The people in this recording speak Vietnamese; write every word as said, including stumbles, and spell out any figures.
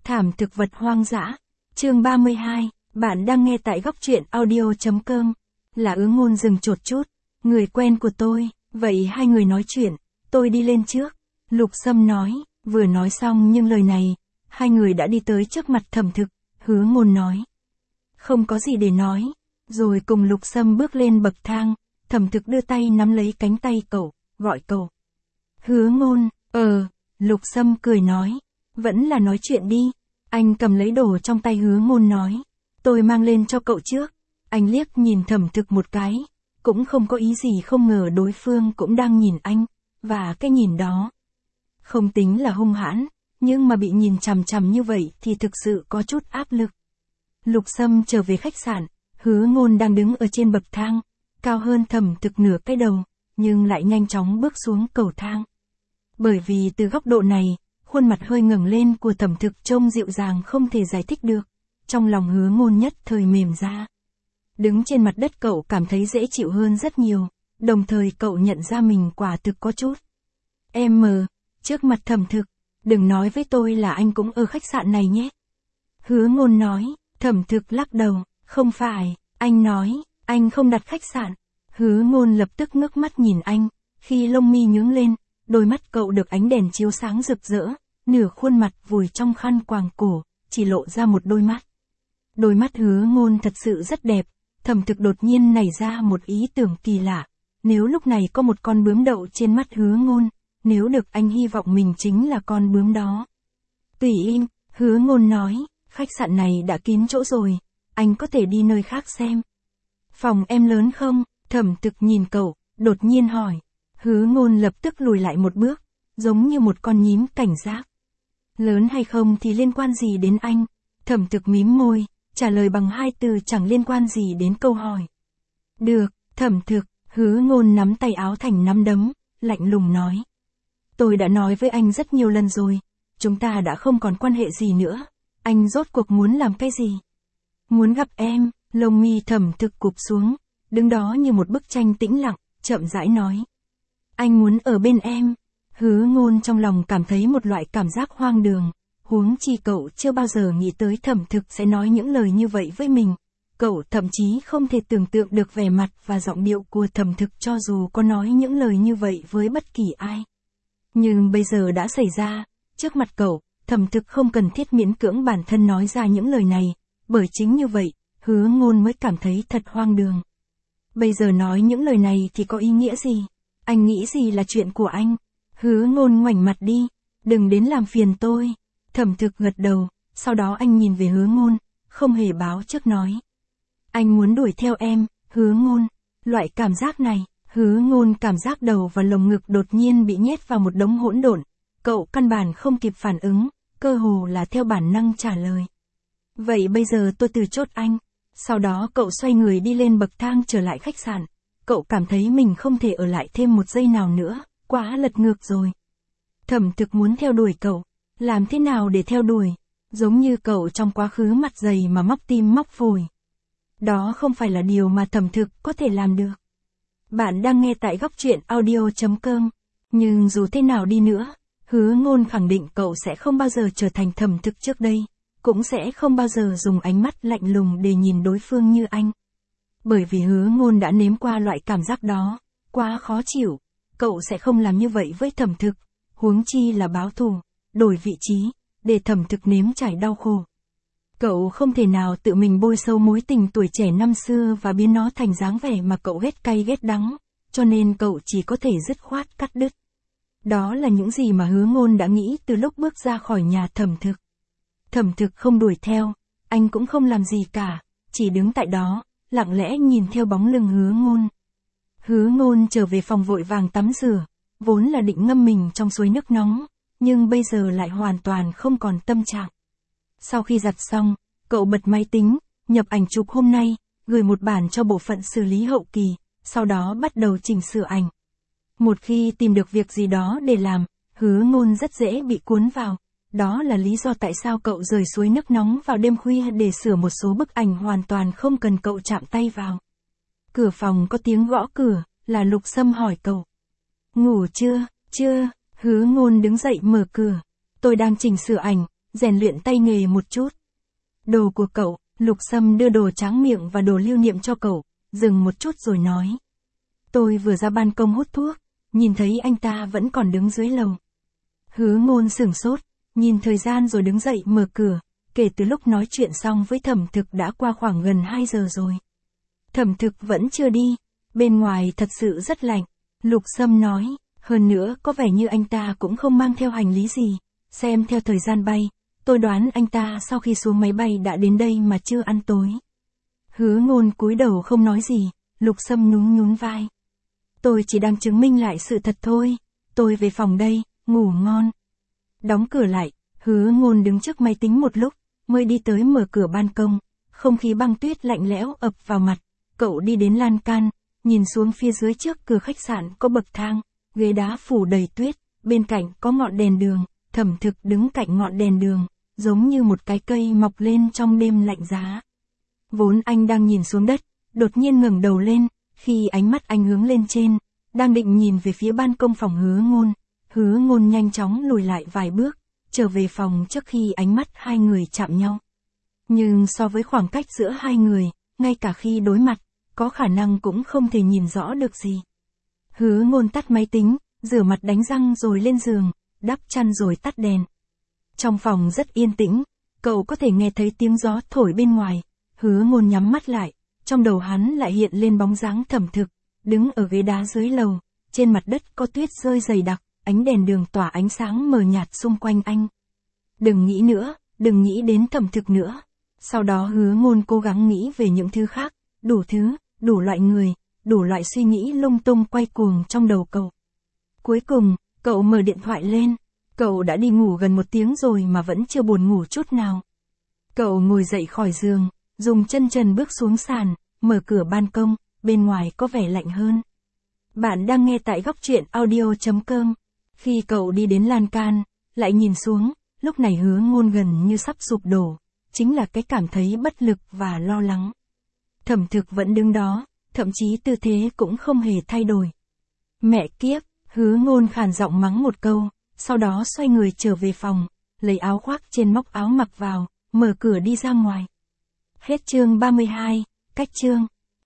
Thảm thực vật hoang dã. Chương ba mươi hai, bạn đang nghe tại góc truyện audio.com. Là Ứa Ngôn dừng chột chút. Người quen của tôi, vậy hai người nói chuyện, tôi đi lên trước. Lục Sâm nói, vừa nói xong nhưng lời này, hai người đã đi tới trước mặt Thẩm Thực. Hứa Ngôn nói, không có gì để nói. Rồi cùng Lục Sâm bước lên bậc thang. Thẩm Thực đưa tay nắm lấy cánh tay cậu, gọi cậu. Hứa Ngôn, ờ, Lục Sâm cười nói, vẫn là nói chuyện đi. Anh cầm lấy đồ trong tay Hứa Ngôn nói, tôi mang lên cho cậu trước. Anh liếc nhìn Thẩm Thực một cái, cũng không có ý gì, không ngờ đối phương cũng đang nhìn anh, và cái nhìn đó không tính là hung hãn, nhưng mà bị nhìn chằm chằm như vậy thì thực sự có chút áp lực. Lục Sâm trở về khách sạn, Hứa Ngôn đang đứng ở trên bậc thang, cao hơn Thẩm Thực nửa cái đầu, nhưng lại nhanh chóng bước xuống cầu thang. Bởi vì từ góc độ này, khuôn mặt hơi ngẩng lên của Thẩm Thực trông dịu dàng không thể giải thích được, trong lòng Hứa Ngôn nhất thời mềm ra. Đứng trên mặt đất cậu cảm thấy dễ chịu hơn rất nhiều, đồng thời cậu nhận ra mình quả thực có chút. Em mờ, trước mặt Thẩm Thực, đừng nói với tôi là anh cũng ở khách sạn này nhé. Hứa Ngôn nói. Thẩm Thực lắc đầu, không phải, anh nói, anh không đặt khách sạn. Hứa Ngôn lập tức ngước mắt nhìn anh, khi lông mi nhướng lên, đôi mắt cậu được ánh đèn chiếu sáng rực rỡ, nửa khuôn mặt vùi trong khăn quàng cổ, chỉ lộ ra một đôi mắt. Đôi mắt Hứa Ngôn thật sự rất đẹp. Thẩm Thực đột nhiên nảy ra một ý tưởng kỳ lạ, nếu lúc này có một con bướm đậu trên mắt Hứa Ngôn, nếu được anh hy vọng mình chính là con bướm đó. Tùy im, Hứa Ngôn nói. Khách sạn này đã kín chỗ rồi, anh có thể đi nơi khác xem. Phòng em lớn không? Thẩm Thực nhìn cậu, đột nhiên hỏi. Hứa Ngôn lập tức lùi lại một bước, giống như một con nhím cảnh giác. Lớn hay không thì liên quan gì đến anh? Thẩm Thực mím môi, trả lời bằng hai từ chẳng liên quan gì đến câu hỏi. Được, Thẩm Thực. Hứa Ngôn nắm tay áo thành nắm đấm, lạnh lùng nói. Tôi đã nói với anh rất nhiều lần rồi, chúng ta đã không còn quan hệ gì nữa. Anh rốt cuộc muốn làm cái gì? Muốn gặp em. Lông mi Thẩm Thực cụp xuống, đứng đó như một bức tranh tĩnh lặng, chậm rãi nói. Anh muốn ở bên em. Hứa Ngôn trong lòng cảm thấy một loại cảm giác hoang đường, huống chi cậu chưa bao giờ nghĩ tới Thẩm Thực sẽ nói những lời như vậy với mình. Cậu thậm chí không thể tưởng tượng được vẻ mặt và giọng điệu của Thẩm Thực cho dù có nói những lời như vậy với bất kỳ ai. Nhưng bây giờ đã xảy ra, trước mặt cậu, Thẩm Thực không cần thiết miễn cưỡng bản thân nói ra những lời này, bởi chính như vậy, Hứa Ngôn mới cảm thấy thật hoang đường. Bây giờ nói những lời này thì có ý nghĩa gì? Anh nghĩ gì là chuyện của anh? Hứa Ngôn ngoảnh mặt đi, đừng đến làm phiền tôi. Thẩm Thực gật đầu, sau đó anh nhìn về Hứa Ngôn, không hề báo trước nói. Anh muốn đuổi theo em, Hứa Ngôn. Loại cảm giác này, Hứa Ngôn cảm giác đầu và lồng ngực đột nhiên bị nhét vào một đống hỗn độn. Cậu căn bản không kịp phản ứng, cơ hồ là theo bản năng trả lời. Vậy bây giờ tôi từ chốt anh. Sau đó cậu xoay người đi lên bậc thang trở lại khách sạn. Cậu cảm thấy mình không thể ở lại thêm một giây nào nữa, quá lật ngược rồi. Thẩm Thực muốn theo đuổi cậu. Làm thế nào để theo đuổi? Giống như cậu trong quá khứ mặt dày mà móc tim móc phổi. Đó không phải là điều mà Thẩm Thực có thể làm được. Bạn đang nghe tại góc truyện audio.com. Nhưng dù thế nào đi nữa, Hứa Ngôn khẳng định cậu sẽ không bao giờ trở thành Thẩm Thực trước đây, cũng sẽ không bao giờ dùng ánh mắt lạnh lùng để nhìn đối phương như anh. Bởi vì Hứa Ngôn đã nếm qua loại cảm giác đó, quá khó chịu, cậu sẽ không làm như vậy với Thẩm Thực, huống chi là báo thù, đổi vị trí, để Thẩm Thực nếm trải đau khổ. Cậu không thể nào tự mình bôi sâu mối tình tuổi trẻ năm xưa và biến nó thành dáng vẻ mà cậu ghét cay ghét đắng, cho nên cậu chỉ có thể dứt khoát cắt đứt. Đó là những gì mà Hứa Ngôn đã nghĩ từ lúc bước ra khỏi nhà Thẩm Thực. Thẩm Thực không đuổi theo, anh cũng không làm gì cả, chỉ đứng tại đó, lặng lẽ nhìn theo bóng lưng Hứa Ngôn. Hứa Ngôn trở về phòng vội vàng tắm rửa, vốn là định ngâm mình trong suối nước nóng, nhưng bây giờ lại hoàn toàn không còn tâm trạng. Sau khi giặt xong, cậu bật máy tính, nhập ảnh chụp hôm nay, gửi một bản cho bộ phận xử lý hậu kỳ, sau đó bắt đầu chỉnh sửa ảnh. Một khi tìm được việc gì đó để làm, Hứa Ngôn rất dễ bị cuốn vào. Đó là lý do tại sao cậu rời suối nước nóng vào đêm khuya để sửa một số bức ảnh hoàn toàn không cần cậu chạm tay vào. Cửa phòng có tiếng gõ cửa, là Lục Sâm hỏi cậu. Ngủ chưa? Chưa. Hứa Ngôn đứng dậy mở cửa. Tôi đang chỉnh sửa ảnh, rèn luyện tay nghề một chút. Đồ của cậu, Lục Sâm đưa đồ tráng miệng và đồ lưu niệm cho cậu, dừng một chút rồi nói. Tôi vừa ra ban công hút thuốc, nhìn thấy anh ta vẫn còn đứng dưới lầu. Hứa Ngôn sửng sốt, nhìn thời gian rồi đứng dậy mở cửa, kể từ lúc nói chuyện xong với Thẩm Thực đã qua khoảng gần hai giờ rồi. Thẩm Thực vẫn chưa đi, bên ngoài thật sự rất lạnh, Lục Sâm nói, hơn nữa có vẻ như anh ta cũng không mang theo hành lý gì, xem theo thời gian bay, tôi đoán anh ta sau khi xuống máy bay đã đến đây mà chưa ăn tối. Hứa Ngôn cúi đầu không nói gì, Lục Sâm nhún nhún vai. Tôi chỉ đang chứng minh lại sự thật thôi, tôi về phòng đây, ngủ ngon. Đóng cửa lại, Hứa Ngôn đứng trước máy tính một lúc, mới đi tới mở cửa ban công, không khí băng tuyết lạnh lẽo ập vào mặt, cậu đi đến lan can, nhìn xuống phía dưới trước cửa khách sạn có bậc thang, ghế đá phủ đầy tuyết, bên cạnh có ngọn đèn đường, Thẩm Thực đứng cạnh ngọn đèn đường, giống như một cái cây mọc lên trong đêm lạnh giá. Vốn anh đang nhìn xuống đất, đột nhiên ngẩng đầu lên, khi ánh mắt anh hướng lên trên, đang định nhìn về phía ban công phòng Hứa Ngôn, Hứa Ngôn nhanh chóng lùi lại vài bước, trở về phòng trước khi ánh mắt hai người chạm nhau. Nhưng so với khoảng cách giữa hai người, ngay cả khi đối mặt, có khả năng cũng không thể nhìn rõ được gì. Hứa Ngôn tắt máy tính, rửa mặt đánh răng rồi lên giường, đắp chăn rồi tắt đèn. Trong phòng rất yên tĩnh, cậu có thể nghe thấy tiếng gió thổi bên ngoài. Hứa Ngôn nhắm mắt lại, trong đầu hắn lại hiện lên bóng dáng Thẩm Thực, đứng ở ghế đá dưới lầu, trên mặt đất có tuyết rơi dày đặc, ánh đèn đường tỏa ánh sáng mờ nhạt xung quanh anh. Đừng nghĩ nữa, đừng nghĩ đến Thẩm Thực nữa. Sau đó Hứa Ngôn cố gắng nghĩ về những thứ khác, đủ thứ, đủ loại người, đủ loại suy nghĩ lung tung quay cuồng trong đầu cậu. Cuối cùng, cậu mở điện thoại lên, cậu đã đi ngủ gần một tiếng rồi mà vẫn chưa buồn ngủ chút nào. Cậu ngồi dậy khỏi giường, dùng chân trần bước xuống sàn, mở cửa ban công, bên ngoài có vẻ lạnh hơn. Bạn đang nghe tại góc truyện audio chấm com. Khi cậu đi đến lan can, lại nhìn xuống, lúc này Hứa Ngôn gần như sắp sụp đổ, chính là cái cảm thấy bất lực và lo lắng. Thẩm Thực vẫn đứng đó, thậm chí tư thế cũng không hề thay đổi. Mẹ kiếp, Hứa Ngôn khàn giọng mắng một câu, sau đó xoay người trở về phòng, lấy áo khoác trên móc áo mặc vào, mở cửa đi ra ngoài. Hết chương ba mươi hai, cách chương.